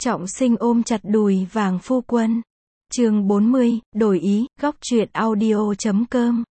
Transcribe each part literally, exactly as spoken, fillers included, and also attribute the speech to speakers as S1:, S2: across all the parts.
S1: Trọng Sinh ôm chặt đùi vàng phu quân. Chương bốn mươi, đổi ý, góc truyện audio chấm com.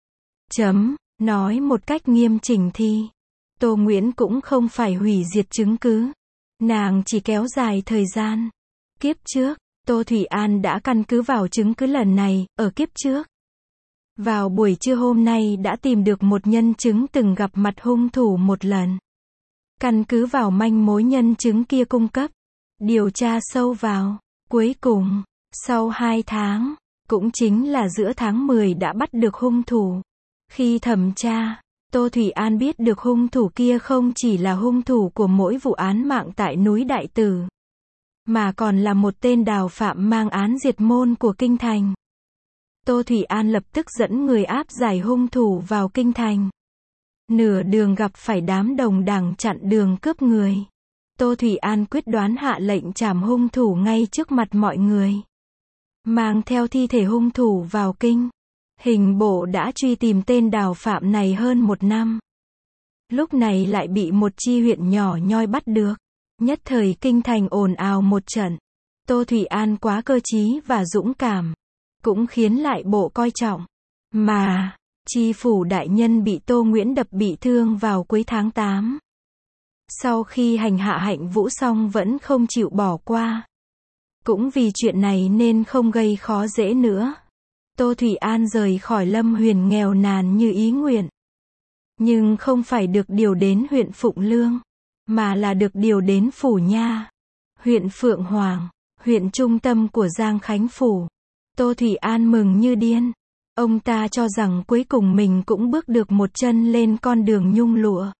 S1: Chấm, nói một cách nghiêm chỉnh thì, Tô Nguyễn cũng không phải hủy diệt chứng cứ. Nàng chỉ kéo dài thời gian. Kiếp trước, Tô Thủy An đã căn cứ vào chứng cứ lần này, ở kiếp trước. Vào buổi trưa hôm nay đã tìm được một nhân chứng từng gặp mặt hung thủ một lần. Căn cứ vào manh mối nhân chứng kia cung cấp, điều tra sâu vào, cuối cùng, sau hai tháng, cũng chính là giữa tháng mười đã bắt được hung thủ. Khi thẩm tra, Tô Thủy An biết được hung thủ kia không chỉ là hung thủ của mỗi vụ án mạng tại núi Đại Tử, mà còn là một tên đào phạm mang án diệt môn của Kinh Thành. Tô Thủy An lập tức dẫn người áp giải hung thủ vào Kinh Thành. Nửa đường gặp phải đám đồng đảng chặn đường cướp người. Tô Thủy An quyết đoán hạ lệnh trảm hung thủ ngay trước mặt mọi người. Mang theo thi thể hung thủ vào kinh. Hình bộ đã truy tìm tên đào phạm này hơn một năm. Lúc này lại bị một chi huyện nhỏ nhoi bắt được. Nhất thời Kinh Thành ồn ào một trận. Tô Thủy An quá cơ trí và dũng cảm, cũng khiến lại bộ coi trọng. Mà, tri phủ đại nhân bị Tô Nguyễn đập bị thương vào cuối tháng tám. Sau khi hành hạ Hạnh Vũ xong vẫn không chịu bỏ qua. Cũng vì chuyện này nên không gây khó dễ nữa. Tô Thủy An rời khỏi Lâm Huyền nghèo nàn như ý nguyện. Nhưng không phải được điều đến huyện Phụng Lương, mà là được điều đến Phủ Nha, huyện Phượng Hoàng, huyện trung tâm của Giang Khánh Phủ. Tô Thủy An mừng như điên. Ông ta cho rằng cuối cùng mình cũng bước được một chân lên con đường nhung lụa.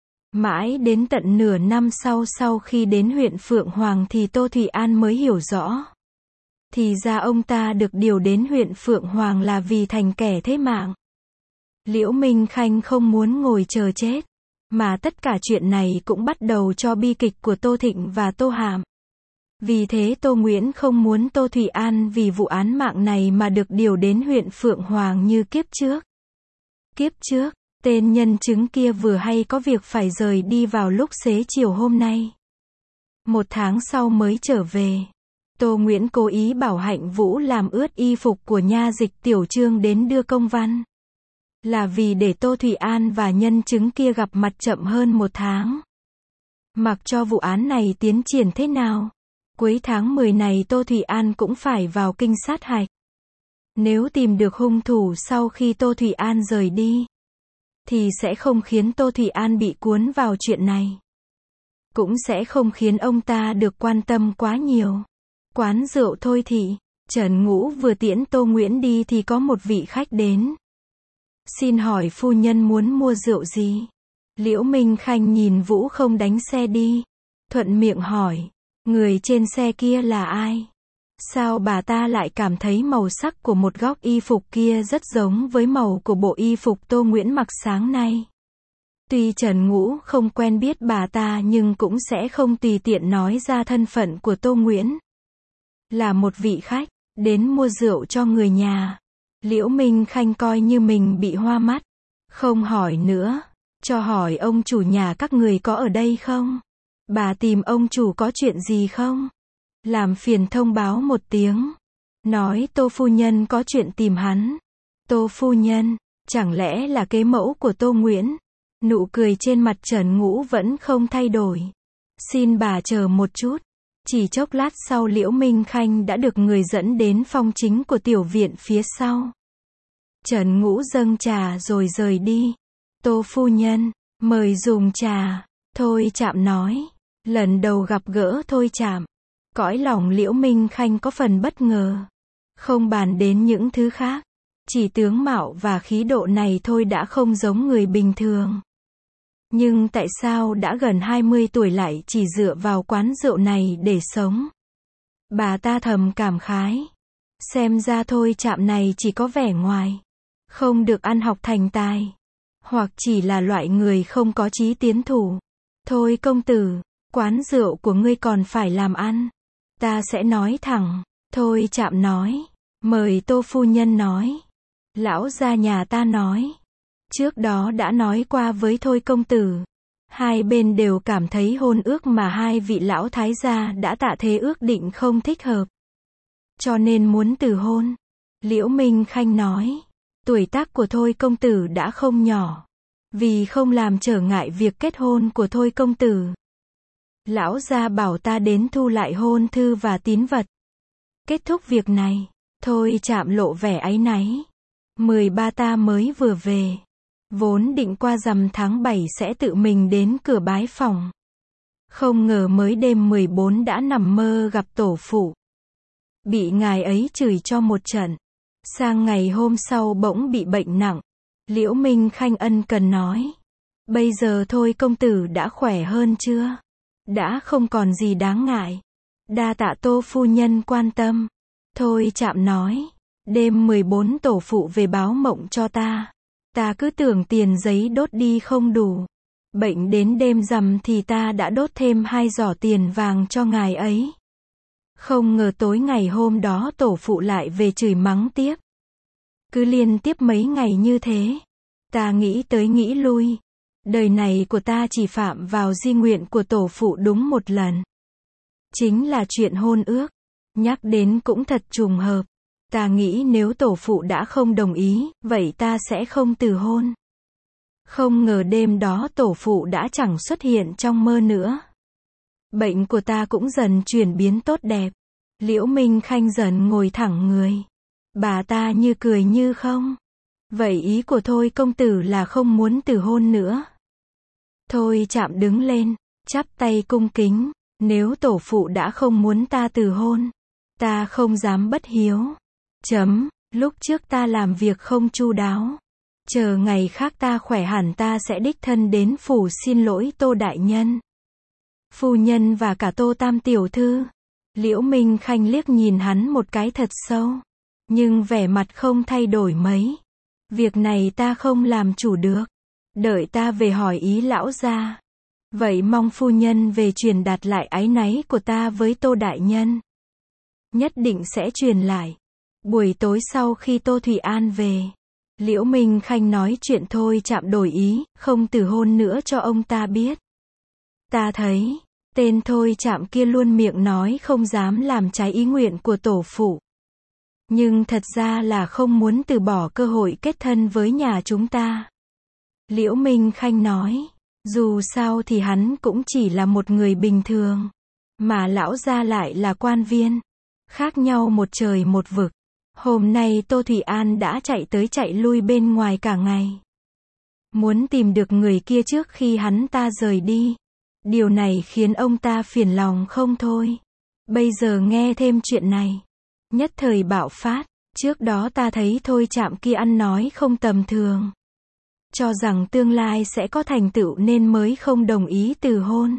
S1: Mãi đến tận nửa năm sau sau khi đến huyện Phượng Hoàng thì Tô Thủy An mới hiểu rõ. Thì ra ông ta được điều đến huyện Phượng Hoàng là vì thành kẻ thế mạng. Liễu Minh Khanh không muốn ngồi chờ chết. Mà tất cả chuyện này cũng bắt đầu cho bi kịch của Tô Thịnh và Tô Hàm. Vì thế Tô Nguyễn không muốn Tô Thủy An vì vụ án mạng này mà được điều đến huyện Phượng Hoàng như kiếp trước. Kiếp trước, tên nhân chứng kia vừa hay có việc phải rời đi vào lúc xế chiều hôm nay. Một tháng sau mới trở về. Tô Nguyễn cố ý bảo Hạnh Vũ làm ướt y phục của nha dịch Tiểu Trương đến đưa công văn. Là vì để Tô Thủy An và nhân chứng kia gặp mặt chậm hơn một tháng. Mặc cho vụ án này tiến triển thế nào, cuối tháng mười này Tô Thủy An cũng phải vào kinh sát hạch. Nếu tìm được hung thủ sau khi Tô Thủy An rời đi, thì sẽ không khiến Tô Thủy An bị cuốn vào chuyện này. Cũng sẽ không khiến ông ta được quan tâm quá nhiều. Quán rượu Thôi Thị, Trần Ngũ vừa tiễn Tô Nguyễn đi thì có một vị khách đến. Xin hỏi phu nhân muốn mua rượu gì? Liễu Minh Khanh nhìn Vũ không đánh xe đi. Thuận miệng hỏi, người trên xe kia là ai? Sao bà ta lại cảm thấy màu sắc của một góc y phục kia rất giống với màu của bộ y phục Tô Nguyễn mặc sáng nay? Tuy Trần Ngũ không quen biết bà ta nhưng cũng sẽ không tùy tiện nói ra thân phận của Tô Nguyễn. Là một vị khách, đến mua rượu cho người nhà. Liễu Minh Khanh coi như mình bị hoa mắt. Không hỏi nữa. Cho hỏi ông chủ nhà các người có ở đây không? Bà tìm ông chủ có chuyện gì không? Làm phiền thông báo một tiếng. Nói Tô phu nhân có chuyện tìm hắn. Tô phu nhân, chẳng lẽ là kế mẫu của Tô Nguyễn? Nụ cười trên mặt Trần Ngũ vẫn không thay đổi. Xin bà chờ một chút. Chỉ chốc lát sau Liễu Minh Khanh đã được người dẫn đến phòng chính của tiểu viện phía sau. Trần Ngũ dâng trà rồi rời đi. Tô phu nhân, mời dùng trà. Thôi Trạm nói. Lần đầu gặp gỡ Thôi Trạm, cõi lòng Liễu Minh Khanh có phần bất ngờ. Không bàn đến những thứ khác, chỉ tướng mạo và khí độ này thôi đã không giống người bình thường. Nhưng tại sao đã gần hai mươi tuổi lại chỉ dựa vào quán rượu này để sống? Bà ta thầm cảm khái. Xem ra Thôi Trạm này chỉ có vẻ ngoài, không được ăn học thành tài, hoặc chỉ là loại người không có chí tiến thủ. Thôi công tử, quán rượu của ngươi còn phải làm ăn. Ta sẽ nói thẳng. Thôi Trạm nói. Mời Tô phu nhân nói. Lão gia nhà ta nói. Trước đó đã nói qua với Thôi công tử. Hai bên đều cảm thấy hôn ước mà hai vị lão thái gia đã tạ thế ước định không thích hợp. Cho nên muốn từ hôn. Liễu Minh Khanh nói. Tuổi tác của Thôi công tử đã không nhỏ. Vì không làm trở ngại việc kết hôn của Thôi công tử. Lão gia bảo ta đến thu lại hôn thư và tín vật. Kết thúc việc này. Thôi Trạm lộ vẻ áy náy. mười ba ta mới vừa về. Vốn định qua rằm tháng bảy sẽ tự mình đến cửa bái phòng. Không ngờ mới đêm mười bốn đã nằm mơ gặp tổ phụ. Bị ngài ấy chửi cho một trận. Sang ngày hôm sau bỗng bị bệnh nặng. Liễu Minh Khanh ân cần nói. Bây giờ Thôi công tử đã khỏe hơn chưa? Đã không còn gì đáng ngại. Đa tạ Tô phu nhân quan tâm. Thôi Trạm nói. Đêm mười bốn tổ phụ về báo mộng cho ta. Ta cứ tưởng tiền giấy đốt đi không đủ. Bệnh đến đêm rằm thì ta đã đốt thêm hai giỏ tiền vàng cho ngài ấy. Không ngờ tối ngày hôm đó tổ phụ lại về chửi mắng tiếp. Cứ liên tiếp mấy ngày như thế. Ta nghĩ tới nghĩ lui. Đời này của ta chỉ phạm vào di nguyện của tổ phụ đúng một lần. Chính là chuyện hôn ước. Nhắc đến cũng thật trùng hợp. Ta nghĩ nếu tổ phụ đã không đồng ý, vậy ta sẽ không từ hôn. Không ngờ đêm đó tổ phụ đã chẳng xuất hiện trong mơ nữa. Bệnh của ta cũng dần chuyển biến tốt đẹp. Liễu Minh Khanh dần ngồi thẳng người. Bà ta như cười như không. Vậy ý của Thôi công tử là không muốn từ hôn nữa. Thôi Trạm đứng lên, chắp tay cung kính. Nếu tổ phụ đã không muốn ta từ hôn, ta không dám bất hiếu. Chấm, lúc trước ta làm việc không chu đáo. Chờ ngày khác ta khỏe hẳn ta sẽ đích thân đến phủ xin lỗi Tô đại nhân. Phu nhân và cả Tô tam tiểu thư. Liễu Minh Khanh liếc nhìn hắn một cái thật sâu. Nhưng vẻ mặt không thay đổi mấy. Việc này ta không làm chủ được. Đợi ta về hỏi ý lão gia. Vậy mong phu nhân về truyền đạt lại áy náy của ta với Tô đại nhân. Nhất định sẽ truyền lại. Buổi tối sau khi Tô Thủy An về, Liễu Minh Khanh nói chuyện Thôi Trạm đổi ý, không từ hôn nữa cho ông ta biết. Ta thấy, tên Thôi Trạm kia luôn miệng nói không dám làm trái ý nguyện của tổ phụ. Nhưng thật ra là không muốn từ bỏ cơ hội kết thân với nhà chúng ta. Liễu Minh Khanh nói, dù sao thì hắn cũng chỉ là một người bình thường. Mà lão gia lại là quan viên. Khác nhau một trời một vực. Hôm nay Tô Thủy An đã chạy tới chạy lui bên ngoài cả ngày. Muốn tìm được người kia trước khi hắn ta rời đi. Điều này khiến ông ta phiền lòng không thôi. Bây giờ nghe thêm chuyện này. Nhất thời bạo phát. Trước đó ta thấy Thôi Trạm kia ăn nói không tầm thường. Cho rằng tương lai sẽ có thành tựu nên mới không đồng ý từ hôn.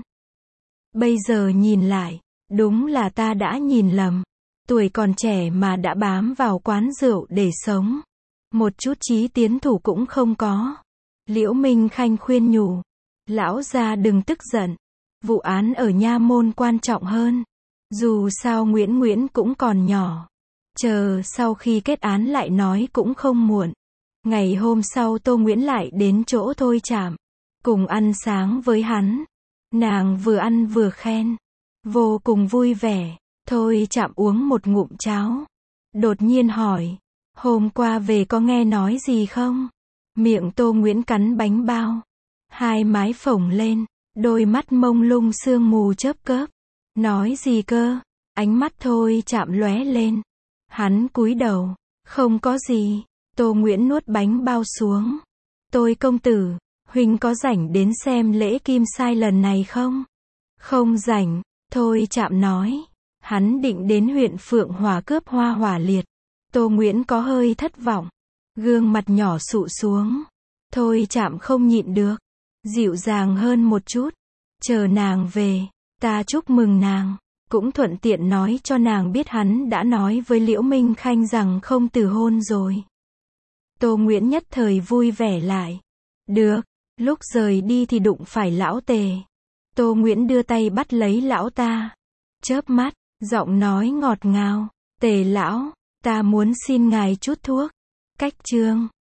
S1: Bây giờ nhìn lại. Đúng là ta đã nhìn lầm. Tuổi còn trẻ mà đã bám vào quán rượu để sống. Một chút chí tiến thủ cũng không có. Liễu Minh Khanh khuyên nhủ. Lão gia đừng tức giận. Vụ án ở nha môn quan trọng hơn. Dù sao Nguyễn Nguyễn cũng còn nhỏ. Chờ sau khi kết án lại nói cũng không muộn. Ngày hôm sau Tô Nguyễn lại đến chỗ Thôi Trạm. Cùng ăn sáng với hắn. Nàng vừa ăn vừa khen. Vô cùng vui vẻ. Thôi Trạm uống một ngụm cháo. Đột nhiên hỏi. Hôm qua về có nghe nói gì không? Miệng Tô Nguyễn cắn bánh bao. Hai mái phồng lên. Đôi mắt mông lung sương mù chớp chớp. Nói gì cơ? Ánh mắt Thôi Trạm lóe lên. Hắn cúi đầu. Không có gì. Tô Nguyễn nuốt bánh bao xuống. Tôi công tử. Huynh có rảnh đến xem lễ kim sai lần này không? Không rảnh. Thôi Trạm nói. Hắn định đến huyện Phượng Hòa cướp hoa hỏa liệt. Tô Nguyễn có hơi thất vọng. Gương mặt nhỏ sụ xuống. Thôi Trạm không nhịn được. Dịu dàng hơn một chút. Chờ nàng về. Ta chúc mừng nàng. Cũng thuận tiện nói cho nàng biết hắn đã nói với Liễu Minh Khanh rằng không từ hôn rồi. Tô Nguyễn nhất thời vui vẻ lại. Được. Lúc rời đi thì đụng phải lão Tề. Tô Nguyễn đưa tay bắt lấy lão ta. Chớp mắt. Giọng nói ngọt ngào. Tề lão, ta muốn xin ngài chút thuốc. Cách chương.